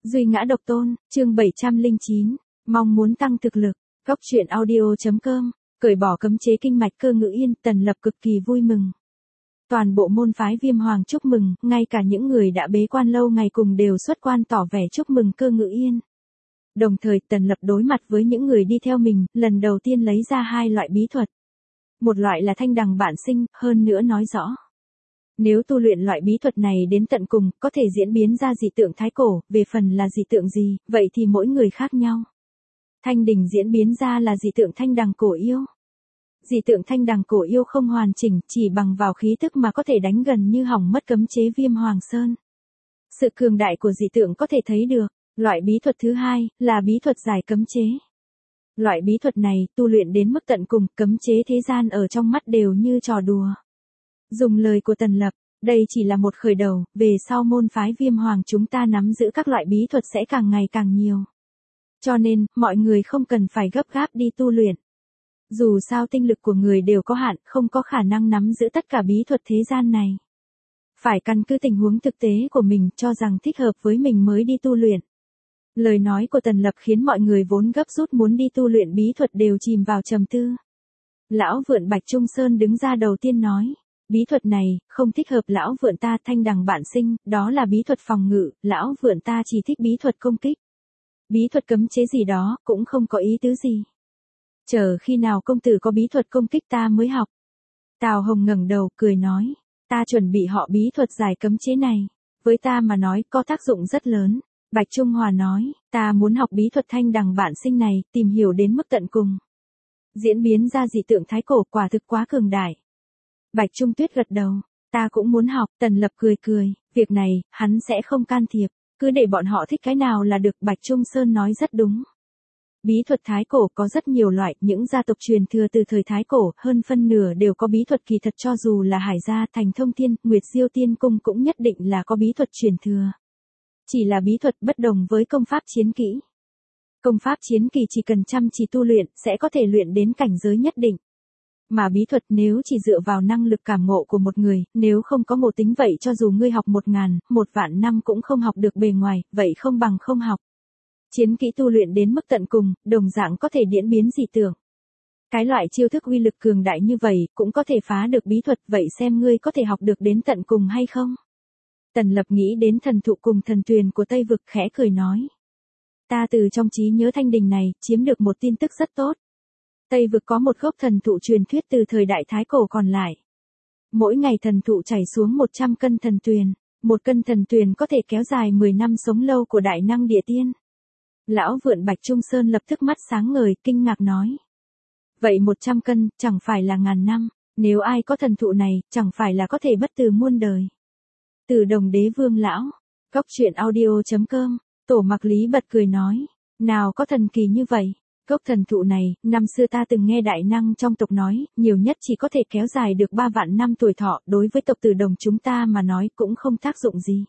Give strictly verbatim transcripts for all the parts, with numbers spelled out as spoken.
Duy ngã độc tôn, chương bảy trăm lẻ chín, mong muốn tăng thực lực, góc truyện audio chấm com, cởi bỏ cấm chế kinh mạch Cơ Ngự Yên, Tần Lập cực kỳ vui mừng. Toàn bộ môn phái Viêm Hoàng chúc mừng, ngay cả những người đã bế quan lâu ngày cùng đều xuất quan tỏ vẻ chúc mừng Cơ Ngự Yên. Đồng thời Tần Lập đối mặt với những người đi theo mình, lần đầu tiên lấy ra hai loại bí thuật. Một loại là thanh đằng bản sinh, hơn nữa nói rõ. Nếu tu luyện loại bí thuật này đến tận cùng, có thể diễn biến ra dị tượng thái cổ, về phần là dị tượng gì, vậy thì mỗi người khác nhau. Thanh đỉnh diễn biến ra là dị tượng thanh đằng cổ yêu. Dị tượng thanh đằng cổ yêu không hoàn chỉnh, chỉ bằng vào khí tức mà có thể đánh gần như hỏng mất cấm chế Viêm Hoàng Sơn. Sự cường đại của dị tượng có thể thấy được. Loại bí thuật thứ hai, là bí thuật giải cấm chế. Loại bí thuật này, tu luyện đến mức tận cùng, cấm chế thế gian ở trong mắt đều như trò đùa. Dùng lời của Tần Lập, đây chỉ là một khởi đầu, về sau môn phái Viêm Hoàng chúng ta nắm giữ các loại bí thuật sẽ càng ngày càng nhiều. Cho nên, mọi người không cần phải gấp gáp đi tu luyện. Dù sao tinh lực của người đều có hạn, không có khả năng nắm giữ tất cả bí thuật thế gian này. Phải căn cứ tình huống thực tế của mình cho rằng thích hợp với mình mới đi tu luyện. Lời nói của Tần Lập khiến mọi người vốn gấp rút muốn đi tu luyện bí thuật đều chìm vào trầm tư. Lão Vượn Bạch Trung Sơn đứng ra đầu tiên nói. Bí thuật này, không thích hợp lão vượn ta thanh đằng bản sinh, đó là bí thuật phòng ngự, lão vượn ta chỉ thích bí thuật công kích. Bí thuật cấm chế gì đó, cũng không có ý tứ gì. Chờ khi nào công tử có bí thuật công kích ta mới học. Tào Hồng ngẩng đầu, cười nói. Ta chuẩn bị họ bí thuật giải cấm chế này. Với ta mà nói, có tác dụng rất lớn. Bạch Trung Hòa nói, ta muốn học bí thuật thanh đằng bản sinh này, tìm hiểu đến mức tận cùng. Diễn biến ra dị tượng thái cổ quả thực quá cường đại. Bạch Trung Tuyết gật đầu, ta cũng muốn học, Tần Lập cười cười, việc này, hắn sẽ không can thiệp, cứ để bọn họ thích cái nào là được. Bạch Trung Sơn nói rất đúng. Bí thuật thái cổ có rất nhiều loại, những gia tộc truyền thừa từ thời thái cổ, hơn phân nửa đều có bí thuật kỳ thật, cho dù là Hải gia, Thành Thông Thiên, Nguyệt Diêu Tiên Cung cũng nhất định là có bí thuật truyền thừa. Chỉ là bí thuật bất đồng với công pháp chiến kỹ. Công pháp chiến kỳ chỉ cần chăm chỉ tu luyện, sẽ có thể luyện đến cảnh giới nhất định. Mà bí thuật nếu chỉ dựa vào năng lực cảm ngộ của một người, nếu không có ngộ tính vậy cho dù ngươi học một ngàn, một vạn năm cũng không học được bề ngoài, vậy không bằng không học. Chiến kỹ tu luyện đến mức tận cùng, đồng dạng có thể diễn biến dị tượng. Cái loại chiêu thức uy lực cường đại như vậy, cũng có thể phá được bí thuật, vậy xem ngươi có thể học được đến tận cùng hay không. Tần Lập nghĩ đến thần thụ cùng thần tuyền của Tây Vực, khẽ cười nói. Ta từ trong trí nhớ thanh đình này, chiếm được một tin tức rất tốt. Tây Vực có một gốc thần thụ truyền thuyết từ thời đại Thái Cổ còn lại. Mỗi ngày thần thụ chảy xuống một trăm cân thần tuyền, một cân thần tuyền có thể kéo dài mười năm sống lâu của đại năng địa tiên. Lão Vượn Bạch Trung Sơn lập tức mắt sáng ngời, kinh ngạc nói. Vậy một trăm cân, chẳng phải là ngàn năm, nếu ai có thần thụ này, chẳng phải là có thể bất tử muôn đời. Từ Đồng Đế Vương lão, góc truyện audio chấm com, Tổ Mặc Lý bật cười nói, nào có thần kỳ như vậy, gốc thần thụ này, năm xưa ta từng nghe đại năng trong tộc nói, nhiều nhất chỉ có thể kéo dài được ba vạn năm tuổi thọ, đối với tộc Từ Đồng chúng ta mà nói cũng không tác dụng gì.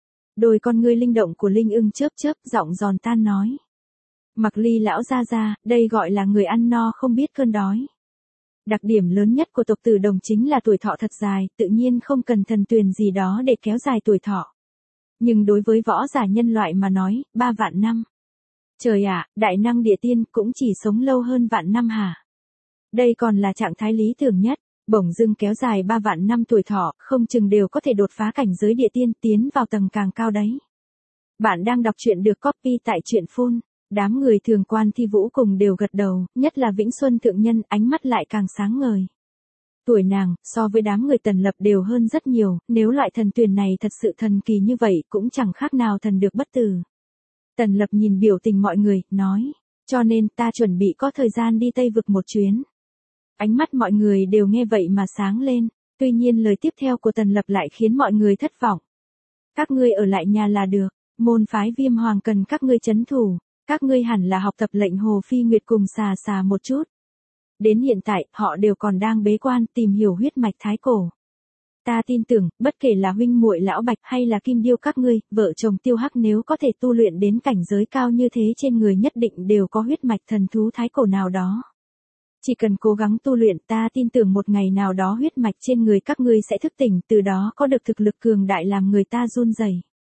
Đôi con ngươi linh động của Linh Ưng chớp chớp, giọng giòn tan nói. Mặc Ly lão gia gia, đây gọi là người ăn no không biết cơn đói. Đặc điểm lớn nhất của tộc Từ Đồng chính là tuổi thọ thật dài, tự nhiên không cần thần tuyền gì đó để kéo dài tuổi thọ. Nhưng đối với võ giả nhân loại mà nói, ba vạn năm. Trời ạ, đại năng địa tiên cũng chỉ sống lâu hơn vạn năm hả? Đây còn là trạng thái lý tưởng nhất, bỗng dưng kéo dài ba vạn năm tuổi thọ, không chừng đều có thể đột phá cảnh giới địa tiên, tiến vào tầng càng cao đấy. Bạn đang đọc truyện được copy tại truyện phun. Đám người Thường Quan Thi Vũ cùng đều gật đầu, nhất là Vĩnh Xuân thượng nhân, ánh mắt lại càng sáng ngời. Tuổi nàng, so với đám người Tần Lập đều hơn rất nhiều, nếu loại thần tuyền này thật sự thần kỳ như vậy, cũng chẳng khác nào thần được bất tử. Tần Lập nhìn biểu tình mọi người, nói, cho nên ta chuẩn bị có thời gian đi Tây Vực một chuyến. Ánh mắt mọi người đều nghe vậy mà sáng lên, tuy nhiên lời tiếp theo của Tần Lập lại khiến mọi người thất vọng. Các ngươi ở lại nhà là được, môn phái Viêm Hoàng cần các ngươi trấn thủ. Các ngươi hẳn là học tập lệnh Hồ Phi Nguyệt cùng xà xà một chút. Đến hiện tại, họ đều còn đang bế quan tìm hiểu huyết mạch thái cổ. Ta tin tưởng, bất kể là huynh muội lão Bạch hay là Kim Điêu các ngươi, vợ chồng Tiêu Hắc nếu có thể tu luyện đến cảnh giới cao như thế trên người nhất định đều có huyết mạch thần thú thái cổ nào đó. Chỉ cần cố gắng tu luyện, ta tin tưởng một ngày nào đó huyết mạch trên người các ngươi sẽ thức tỉnh, từ đó có được thực lực cường đại làm người ta run rẩy.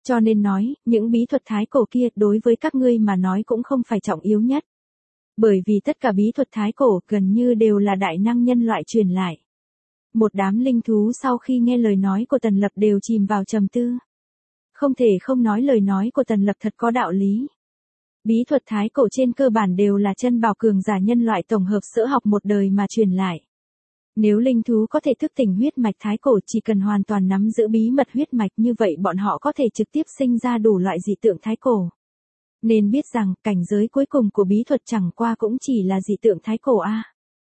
Cho nên nói, những bí thuật thái cổ kia đối với các ngươi mà nói cũng không phải trọng yếu nhất. Bởi vì tất cả bí thuật thái cổ gần như đều là đại năng nhân loại truyền lại. Một đám linh thú sau khi nghe lời nói của Tần Lập đều chìm vào trầm tư. Không thể không nói lời nói của Tần Lập thật có đạo lý. Bí thuật thái cổ trên cơ bản đều là chân bảo cường giả nhân loại tổng hợp sở học một đời mà truyền lại. Nếu linh thú có thể thức tỉnh huyết mạch thái cổ chỉ cần hoàn toàn nắm giữ bí mật huyết mạch như vậy bọn họ có thể trực tiếp sinh ra đủ loại dị tượng thái cổ. Nên biết rằng cảnh giới cuối cùng của bí thuật chẳng qua cũng chỉ là dị tượng thái cổ a.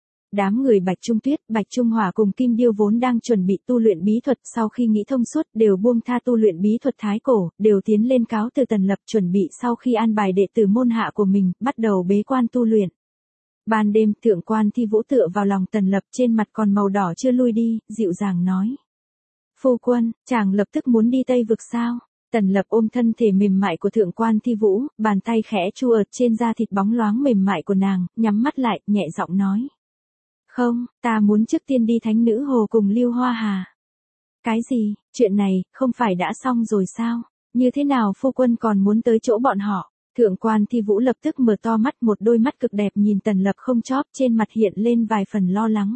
Đám người Bạch Trung Tuyết, Bạch Trung Hỏa cùng Kim Điêu vốn đang chuẩn bị tu luyện bí thuật sau khi nghĩ thông suốt đều buông tha tu luyện bí thuật thái cổ, đều tiến lên cáo từ Tần Lập chuẩn bị sau khi an bài đệ tử môn hạ của mình, bắt đầu bế quan tu luyện. Ban đêm Thượng Quan Thi Vũ tựa vào lòng Tần Lập trên mặt còn màu đỏ chưa lui đi, dịu dàng nói. Phu quân, chàng lập tức muốn đi Tây Vực sao? Tần Lập ôm thân thể mềm mại của Thượng Quan Thi Vũ, bàn tay khẽ chua ợt trên da thịt bóng loáng mềm mại của nàng, nhắm mắt lại, nhẹ giọng nói. Không, ta muốn trước tiên đi Thánh Nữ Hồ cùng Lưu Hoa Hà. Cái gì, chuyện này, không phải đã xong rồi sao? Như thế nào phu quân còn muốn tới chỗ bọn họ? Thượng Quan Thi Vũ lập tức mở to mắt, một đôi mắt cực đẹp nhìn Tần Lập không chóp, trên mặt hiện lên vài phần lo lắng.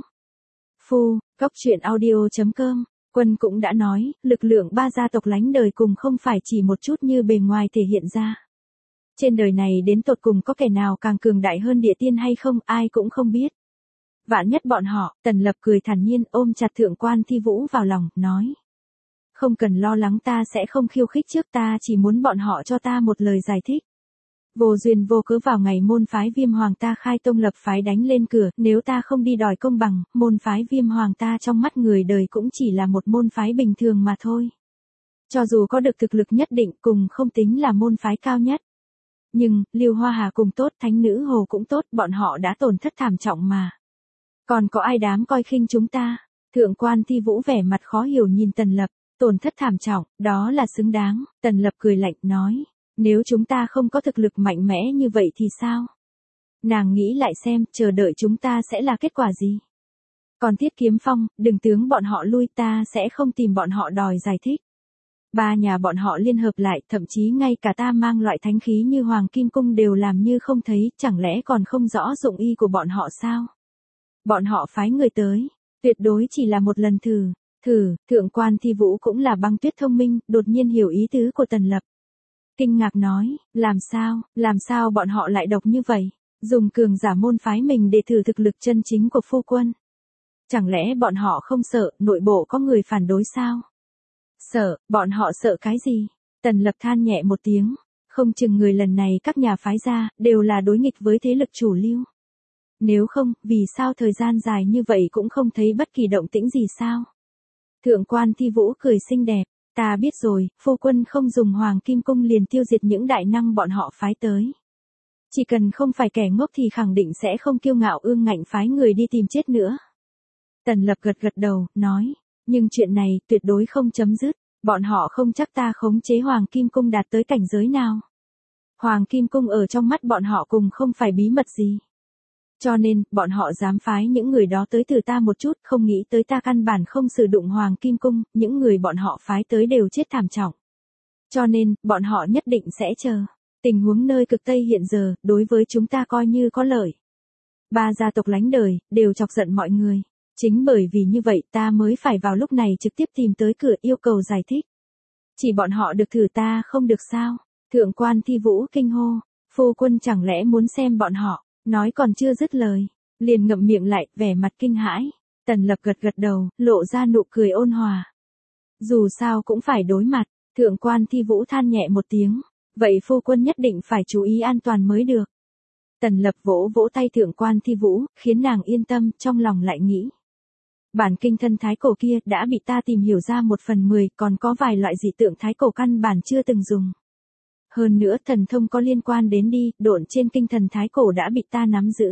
Phu, góc truyện audio chấm com, Quân cũng đã nói, lực lượng ba gia tộc lánh đời cùng không phải chỉ một chút như bề ngoài thể hiện ra. Trên đời này đến tột cùng có kẻ nào càng cường đại hơn địa tiên hay không, ai cũng không biết. Vạn nhất bọn họ, Tần Lập cười thản nhiên ôm chặt Thượng Quan Thi Vũ vào lòng, nói. Không cần lo lắng, ta sẽ không khiêu khích trước, ta chỉ muốn bọn họ cho ta một lời giải thích. Vô duyên vô cớ vào ngày môn phái Viêm Hoàng ta khai tông lập phái đánh lên cửa, nếu ta không đi đòi công bằng, môn phái Viêm Hoàng ta trong mắt người đời cũng chỉ là một môn phái bình thường mà thôi. Cho dù có được thực lực nhất định cùng không tính là môn phái cao nhất. Nhưng, Lưu Hoa Hà cùng tốt, Thánh Nữ Hồ cũng tốt, bọn họ đã tổn thất thảm trọng mà. Còn có ai dám coi khinh chúng ta? Thượng Quan Thi Vũ vẻ mặt khó hiểu nhìn Tần Lập, tổn thất thảm trọng, đó là xứng đáng. Tần Lập cười lạnh nói, nếu chúng ta không có thực lực mạnh mẽ như vậy thì sao? Nàng nghĩ lại xem, chờ đợi chúng ta sẽ là kết quả gì? Còn Tiết Kiếm Phong, đừng tướng bọn họ lui, ta sẽ không tìm bọn họ đòi giải thích. Ba nhà bọn họ liên hợp lại, thậm chí ngay cả ta mang loại thánh khí như Hoàng Kim Cung đều làm như không thấy, chẳng lẽ còn không rõ dụng ý của bọn họ sao? Bọn họ phái người tới, tuyệt đối chỉ là một lần thử, thử, Thượng Quan Thi Vũ cũng là Băng Tuyết thông minh, đột nhiên hiểu ý tứ của Tần Lập. Kinh ngạc nói, làm sao, làm sao bọn họ lại độc như vậy, dùng cường giả môn phái mình để thử thực lực chân chính của phu quân. Chẳng lẽ bọn họ không sợ, nội bộ có người phản đối sao? Sợ, bọn họ sợ cái gì? Tần Lập than nhẹ một tiếng, không chừng người lần này các nhà phái ra, đều là đối nghịch với thế lực chủ lưu. Nếu không, vì sao thời gian dài như vậy cũng không thấy bất kỳ động tĩnh gì sao? Thượng Quan Thi Vũ cười xinh đẹp, ta biết rồi, phu quân không dùng Hoàng Kim Cung liền tiêu diệt những đại năng bọn họ phái tới. Chỉ cần không phải kẻ ngốc thì khẳng định sẽ không kiêu ngạo ương ngạnh phái người đi tìm chết nữa. Tần Lập gật gật đầu, nói, nhưng chuyện này tuyệt đối không chấm dứt, bọn họ không chắc ta khống chế Hoàng Kim Cung đạt tới cảnh giới nào. Hoàng Kim Cung ở trong mắt bọn họ cùng không phải bí mật gì. Cho nên, bọn họ dám phái những người đó tới từ ta một chút, không nghĩ tới ta căn bản không sử dụng Hoàng Kim Cung, những người bọn họ phái tới đều chết thảm trọng. Cho nên, bọn họ nhất định sẽ chờ. Tình huống nơi cực Tây hiện giờ, đối với chúng ta coi như có lợi. Ba gia tộc lánh đời, đều chọc giận mọi người. Chính bởi vì như vậy ta mới phải vào lúc này trực tiếp tìm tới cửa yêu cầu giải thích. Chỉ bọn họ được thử ta không được sao? Thượng Quan Thi Vũ kinh hô, phu quân chẳng lẽ muốn xem bọn họ? Nói còn chưa dứt lời, liền ngậm miệng lại, vẻ mặt kinh hãi. Tần Lập gật gật đầu, lộ ra nụ cười ôn hòa. Dù sao cũng phải đối mặt, Thượng Quan Thi Vũ than nhẹ một tiếng, vậy phu quân nhất định phải chú ý an toàn mới được. Tần Lập vỗ vỗ tay Thượng Quan Thi Vũ, khiến nàng yên tâm, trong lòng lại nghĩ. Bản kinh thân thái cổ kia đã bị ta tìm hiểu ra một phần mười, còn có vài loại dị tượng thái cổ căn bản chưa từng dùng. Hơn nữa thần thông có liên quan đến đi, độn trên kinh thần thái cổ đã bị ta nắm giữ.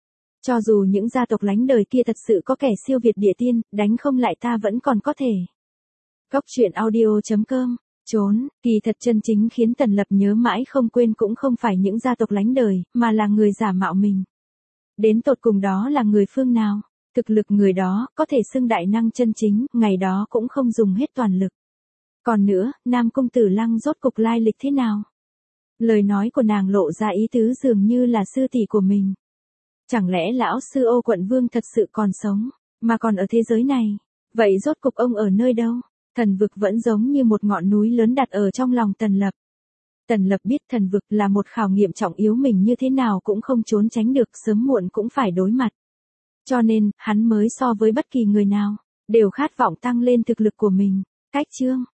Cho dù những gia tộc lánh đời kia thật sự có kẻ siêu việt địa tiên, đánh không lại ta vẫn còn có thể. Góc truyện audio chấm com, trốn, kỳ thật chân chính khiến Tần Lập nhớ mãi không quên cũng không phải những gia tộc lánh đời, mà là người giả mạo mình. Đến tột cùng đó là người phương nào? Thực lực người đó, có thể xưng đại năng chân chính, ngày đó cũng không dùng hết toàn lực. Còn nữa, Nam Cung Tử Lăng rốt cục lai lịch thế nào? Lời nói của nàng lộ ra ý tứ dường như là sư tỷ của mình. Chẳng lẽ lão sư Ô Quận Vương thật sự còn sống, mà còn ở thế giới này? Vậy rốt cục ông ở nơi đâu? Thần vực vẫn giống như một ngọn núi lớn đặt ở trong lòng Tần Lập. Tần Lập biết thần vực là một khảo nghiệm trọng yếu, mình như thế nào cũng không trốn tránh được, sớm muộn cũng phải đối mặt. Cho nên, hắn mới so với bất kỳ người nào, đều khát vọng tăng lên thực lực của mình. Cách chương